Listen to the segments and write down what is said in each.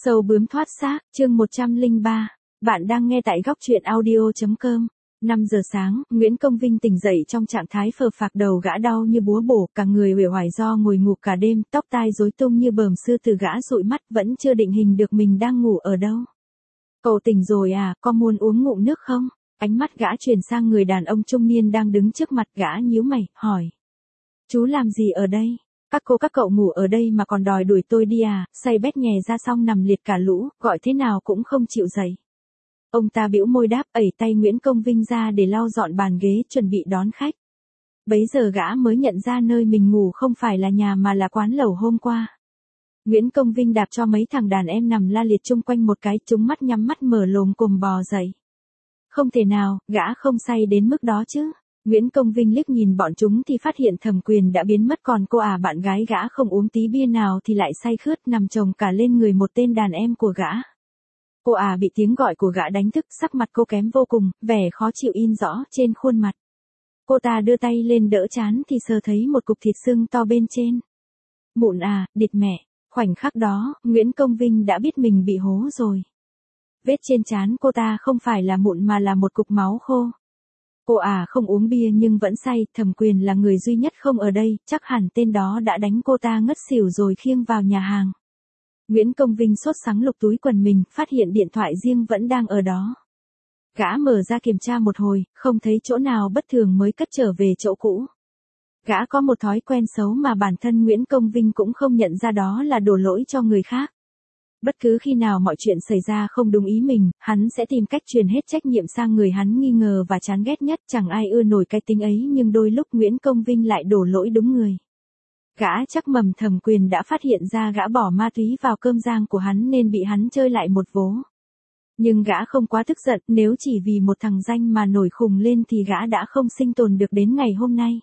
Sâu bướm thoát xác, chương 103. Bạn đang nghe tại góc truyện audio.com. 5 giờ sáng, Nguyễn Công Vinh tỉnh dậy trong trạng thái phờ phạc, đầu gã đau như búa bổ, cả người uể oải do ngồi ngủ cả đêm, tóc tai rối tung như bờm sư tử, gã dụi mắt vẫn chưa định hình được mình đang ngủ ở đâu. Cậu tỉnh rồi à, có muốn uống ngụm nước không? Ánh mắt gã chuyển sang người đàn ông trung niên đang đứng trước mặt, gã nhíu mày, hỏi. Chú làm gì ở đây? Các cô các cậu ngủ ở đây mà còn đòi đuổi tôi đi à? Say bét nhè ra xong nằm liệt cả lũ, gọi thế nào cũng không chịu dậy. Ông ta bĩu môi đáp, ẩy tay Nguyễn Công Vinh ra để lau dọn bàn ghế chuẩn bị đón khách. Bấy giờ gã mới nhận ra nơi mình ngủ không phải là nhà mà là quán lẩu hôm qua. Nguyễn Công Vinh đạp cho mấy thằng đàn em nằm la liệt chung quanh một cái, chúng mắt nhắm mắt mở lồm cồm bò dậy. Không thể nào, gã không say đến mức đó chứ. Nguyễn Công Vinh liếc nhìn bọn chúng thì phát hiện Thẩm Quyền đã biến mất, còn cô bạn gái gã không uống tí bia nào thì lại say khướt nằm chồng cả lên người một tên đàn em của gã. Cô bị tiếng gọi của gã đánh thức, sắc mặt cô kém vô cùng, vẻ khó chịu in rõ trên khuôn mặt. Cô ta đưa tay lên đỡ trán thì sờ thấy một cục thịt sưng to bên trên. Mụn địt mẹ, khoảnh khắc đó, Nguyễn Công Vinh đã biết mình bị hố rồi. Vết trên trán cô ta không phải là mụn mà là một cục máu khô. Cô không uống bia nhưng vẫn say, Thẩm Quyền là người duy nhất không ở đây, chắc hẳn tên đó đã đánh cô ta ngất xỉu rồi khiêng vào nhà hàng. Nguyễn Công Vinh sốt sắng lục túi quần mình, phát hiện điện thoại riêng vẫn đang ở đó. Gã mở ra kiểm tra một hồi, không thấy chỗ nào bất thường mới cất trở về chỗ cũ. Gã có một thói quen xấu mà bản thân Nguyễn Công Vinh cũng không nhận ra, đó là đổ lỗi cho người khác. Bất cứ khi nào mọi chuyện xảy ra không đúng ý mình, hắn sẽ tìm cách truyền hết trách nhiệm sang người hắn nghi ngờ và chán ghét nhất, chẳng ai ưa nổi cái tính ấy, nhưng đôi lúc Nguyễn Công Vinh lại đổ lỗi đúng người. Gã chắc mầm Thẩm Quyền đã phát hiện ra gã bỏ ma túy vào cơm rang của hắn nên bị hắn chơi lại một vố. Nhưng gã không quá tức giận, nếu chỉ vì một thằng danh mà nổi khùng lên thì gã đã không sinh tồn được đến ngày hôm nay.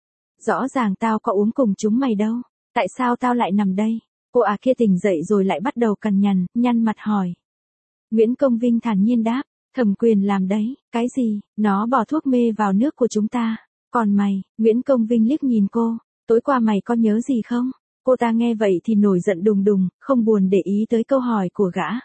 Rõ ràng tao có uống cùng chúng mày đâu, tại sao tao lại nằm đây? Cô kia tỉnh dậy rồi lại bắt đầu cằn nhằn, nhăn mặt hỏi. Nguyễn Công Vinh thản nhiên đáp, Thẩm Quyền làm đấy, cái gì, nó bỏ thuốc mê vào nước của chúng ta. Còn mày, Nguyễn Công Vinh liếc nhìn cô, tối qua mày có nhớ gì không? Cô ta nghe vậy thì nổi giận đùng đùng, không buồn để ý tới câu hỏi của gã.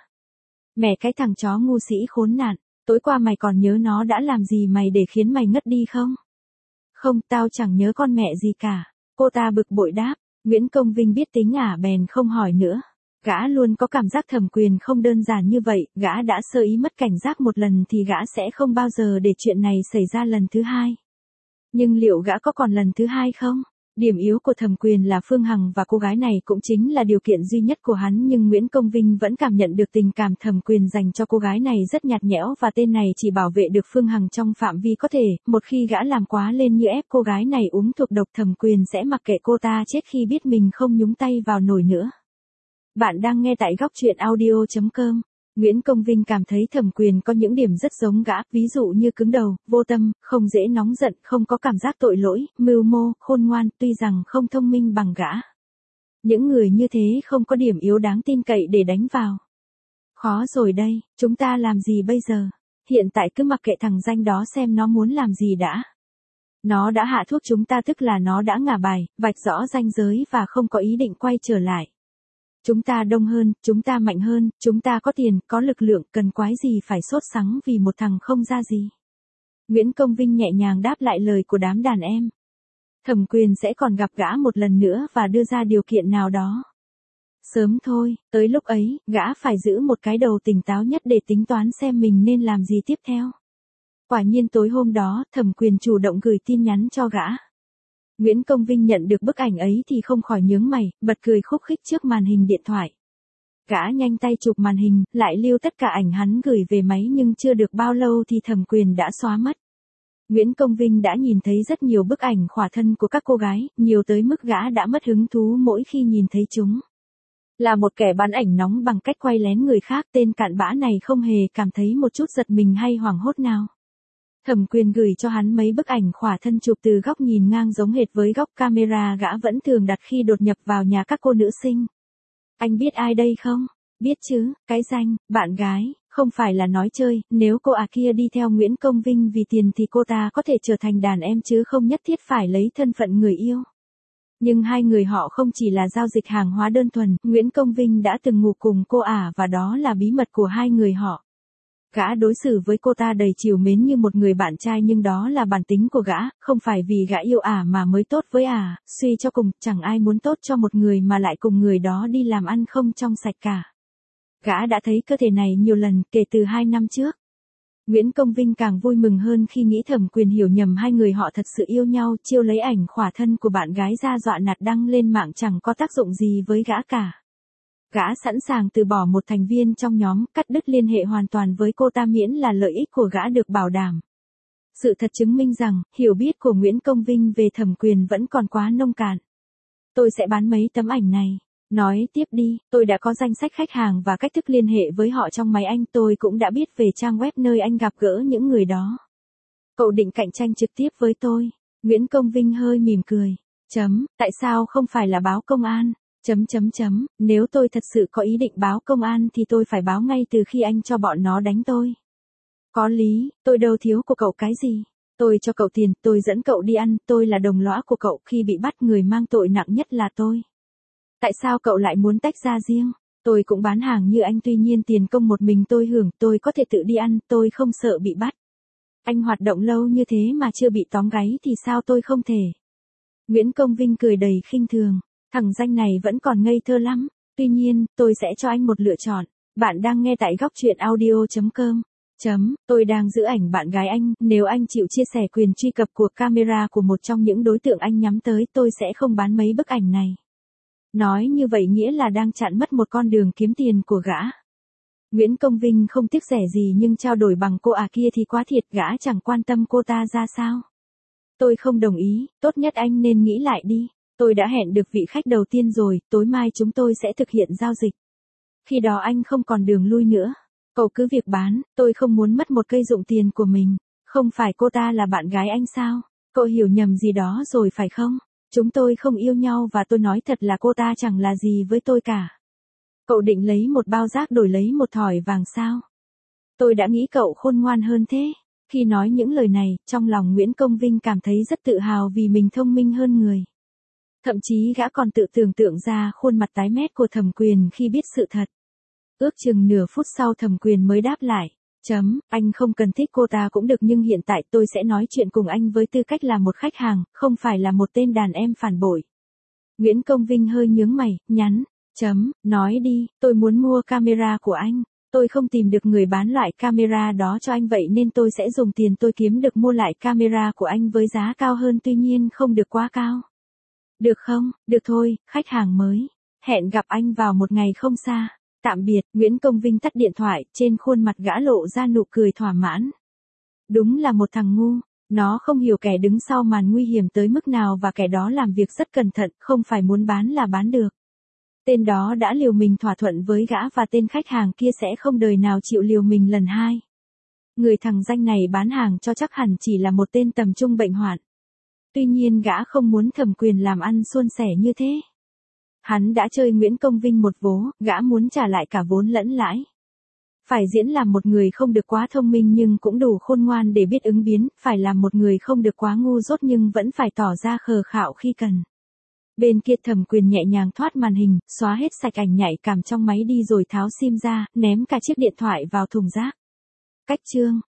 Mẹ cái thằng chó ngu sĩ khốn nạn, tối qua mày còn nhớ nó đã làm gì mày để khiến mày ngất đi không? Không, tao chẳng nhớ con mẹ gì cả. Cô ta bực bội đáp. Nguyễn Công Vinh biết tính bèn không hỏi nữa. Gã luôn có cảm giác Thẩm Quyền không đơn giản như vậy, gã đã sơ ý mất cảnh giác một lần thì gã sẽ không bao giờ để chuyện này xảy ra lần thứ hai. Nhưng liệu gã có còn lần thứ hai không? Điểm yếu của Thẩm Quyền là Phương Hằng và cô gái này cũng chính là điều kiện duy nhất của hắn, nhưng Nguyễn Công Vinh vẫn cảm nhận được tình cảm Thẩm Quyền dành cho cô gái này rất nhạt nhẽo, và tên này chỉ bảo vệ được Phương Hằng trong phạm vi có thể, một khi gã làm quá lên như ép cô gái này uống thuốc độc, Thẩm Quyền sẽ mặc kệ cô ta chết khi biết mình không nhúng tay vào nổi nữa. Bạn đang nghe tại góc truyện audio.com. Nguyễn Công Vinh cảm thấy Thẩm Quyền có những điểm rất giống gã, ví dụ như cứng đầu, vô tâm, không dễ nóng giận, không có cảm giác tội lỗi, mưu mô, khôn ngoan, tuy rằng không thông minh bằng gã. Những người như thế không có điểm yếu đáng tin cậy để đánh vào. Khó rồi đây, chúng ta làm gì bây giờ? Hiện tại cứ mặc kệ thằng danh đó xem nó muốn làm gì đã. Nó đã hạ thuốc chúng ta, tức là nó đã ngả bài, vạch rõ ranh giới và không có ý định quay trở lại. Chúng ta đông hơn, chúng ta mạnh hơn, chúng ta có tiền, có lực lượng, cần quái gì phải sốt sắng vì một thằng không ra gì. Nguyễn Công Vinh nhẹ nhàng đáp lại lời của đám đàn em. Thẩm Quyền sẽ còn gặp gã một lần nữa và đưa ra điều kiện nào đó. Sớm thôi, tới lúc ấy, gã phải giữ một cái đầu tỉnh táo nhất để tính toán xem mình nên làm gì tiếp theo. Quả nhiên tối hôm đó, Thẩm Quyền chủ động gửi tin nhắn cho gã. Nguyễn Công Vinh nhận được bức ảnh ấy thì không khỏi nhướng mày, bật cười khúc khích trước màn hình điện thoại. Gã nhanh tay chụp màn hình, lại lưu tất cả ảnh hắn gửi về máy, nhưng chưa được bao lâu thì Thẩm Quyền đã xóa mất. Nguyễn Công Vinh đã nhìn thấy rất nhiều bức ảnh khỏa thân của các cô gái, nhiều tới mức gã đã mất hứng thú mỗi khi nhìn thấy chúng. Là một kẻ bán ảnh nóng bằng cách quay lén người khác, tên cặn bã này không hề cảm thấy một chút giật mình hay hoảng hốt nào. Thẩm Quyền gửi cho hắn mấy bức ảnh khỏa thân chụp từ góc nhìn ngang giống hệt với góc camera gã vẫn thường đặt khi đột nhập vào nhà các cô nữ sinh. Anh biết ai đây không? Biết chứ, cái danh, bạn gái, không phải là nói chơi, nếu cô kia đi theo Nguyễn Công Vinh vì tiền thì cô ta có thể trở thành đàn em chứ không nhất thiết phải lấy thân phận người yêu. Nhưng hai người họ không chỉ là giao dịch hàng hóa đơn thuần, Nguyễn Công Vinh đã từng ngủ cùng cô ả và đó là bí mật của hai người họ. Gã đối xử với cô ta đầy trìu mến như một người bạn trai nhưng đó là bản tính của gã, không phải vì gã yêu ả mà mới tốt với ả, suy cho cùng, chẳng ai muốn tốt cho một người mà lại cùng người đó đi làm ăn không trong sạch cả. Gã đã thấy cơ thể này nhiều lần kể từ 2 năm trước. Nguyễn Công Vinh càng vui mừng hơn khi nghĩ Thẩm Quyền hiểu nhầm hai người họ thật sự yêu nhau, chiêu lấy ảnh khỏa thân của bạn gái ra dọa nạt đăng lên mạng chẳng có tác dụng gì với gã cả. Gã sẵn sàng từ bỏ một thành viên trong nhóm, cắt đứt liên hệ hoàn toàn với cô ta miễn là lợi ích của gã được bảo đảm. Sự thật chứng minh rằng, hiểu biết của Nguyễn Công Vinh về Thẩm Quyền vẫn còn quá nông cạn. Tôi sẽ bán mấy tấm ảnh này. Nói tiếp đi, tôi đã có danh sách khách hàng và cách thức liên hệ với họ trong máy anh, tôi cũng đã biết về trang web nơi anh gặp gỡ những người đó. Cậu định cạnh tranh trực tiếp với tôi. Nguyễn Công Vinh hơi mỉm cười. Tại sao không phải là báo công an? Nếu tôi thật sự có ý định báo công an thì tôi phải báo ngay từ khi anh cho bọn nó đánh tôi. Có lý, tôi đâu thiếu của cậu cái gì. Tôi cho cậu tiền, tôi dẫn cậu đi ăn, tôi là đồng lõa của cậu, khi bị bắt người mang tội nặng nhất là tôi. Tại sao cậu lại muốn tách ra riêng? Tôi cũng bán hàng như anh tuy nhiên tiền công một mình tôi hưởng, tôi có thể tự đi ăn, tôi không sợ bị bắt. Anh hoạt động lâu như thế mà chưa bị tóm gáy thì sao tôi không thể? Nguyễn Công Vinh cười đầy khinh thường. Thằng danh này vẫn còn ngây thơ lắm. Tuy nhiên, tôi sẽ cho anh một lựa chọn. Bạn đang nghe tại góc truyện audio.com. Tôi đang giữ ảnh bạn gái anh, nếu anh chịu chia sẻ quyền truy cập của camera của một trong những đối tượng anh nhắm tới tôi sẽ không bán mấy bức ảnh này. Nói như vậy nghĩa là đang chặn mất một con đường kiếm tiền của gã. Nguyễn Công Vinh không tiếc rẻ gì nhưng trao đổi bằng cô ả kia thì quá thiệt, gã chẳng quan tâm cô ta ra sao. Tôi không đồng ý, tốt nhất anh nên nghĩ lại đi. Tôi đã hẹn được vị khách đầu tiên rồi, tối mai chúng tôi sẽ thực hiện giao dịch. Khi đó anh không còn đường lui nữa. Cậu cứ việc bán, tôi không muốn mất một cây dụng tiền của mình. Không phải cô ta là bạn gái anh sao? Cậu hiểu nhầm gì đó rồi phải không? Chúng tôi không yêu nhau và tôi nói thật là cô ta chẳng là gì với tôi cả. Cậu định lấy một bao rác đổi lấy một thỏi vàng sao? Tôi đã nghĩ cậu khôn ngoan hơn thế. Khi nói những lời này, trong lòng Nguyễn Công Vinh cảm thấy rất tự hào vì mình thông minh hơn người. Thậm chí gã còn tự tưởng tượng ra khuôn mặt tái mét của Thẩm Quyền khi biết sự thật. Ước chừng nửa phút sau Thẩm Quyền mới đáp lại. Anh không cần thích cô ta cũng được nhưng hiện tại tôi sẽ nói chuyện cùng anh với tư cách là một khách hàng, không phải là một tên đàn em phản bội. Nguyễn Công Vinh hơi nhướng mày, nhắn. Nói đi, tôi muốn mua camera của anh. Tôi không tìm được người bán loại camera đó cho anh vậy nên tôi sẽ dùng tiền tôi kiếm được mua lại camera của anh với giá cao hơn tuy nhiên không được quá cao. Được không? Được thôi, khách hàng mới. Hẹn gặp anh vào một ngày không xa. Tạm biệt, Nguyễn Công Vinh tắt điện thoại, trên khuôn mặt gã lộ ra nụ cười thỏa mãn. Đúng là một thằng ngu, nó không hiểu kẻ đứng sau màn nguy hiểm tới mức nào và kẻ đó làm việc rất cẩn thận, không phải muốn bán là bán được. Tên đó đã liều mình thỏa thuận với gã và tên khách hàng kia sẽ không đời nào chịu liều mình lần hai. Người thằng danh này bán hàng cho chắc hẳn chỉ là một tên tầm trung bệnh hoạn. Tuy nhiên gã không muốn Thẩm Quyền làm ăn suôn sẻ như thế. Hắn đã chơi Nguyễn Công Vinh một vố, gã muốn trả lại cả vốn lẫn lãi. Phải diễn làm một người không được quá thông minh nhưng cũng đủ khôn ngoan để biết ứng biến, phải làm một người không được quá ngu dốt nhưng vẫn phải tỏ ra khờ khạo khi cần. Bên kia Thẩm Quyền nhẹ nhàng thoát màn hình, xóa hết sạch ảnh nhạy cảm trong máy đi rồi tháo sim ra, ném cả chiếc điện thoại vào thùng rác. Cách chương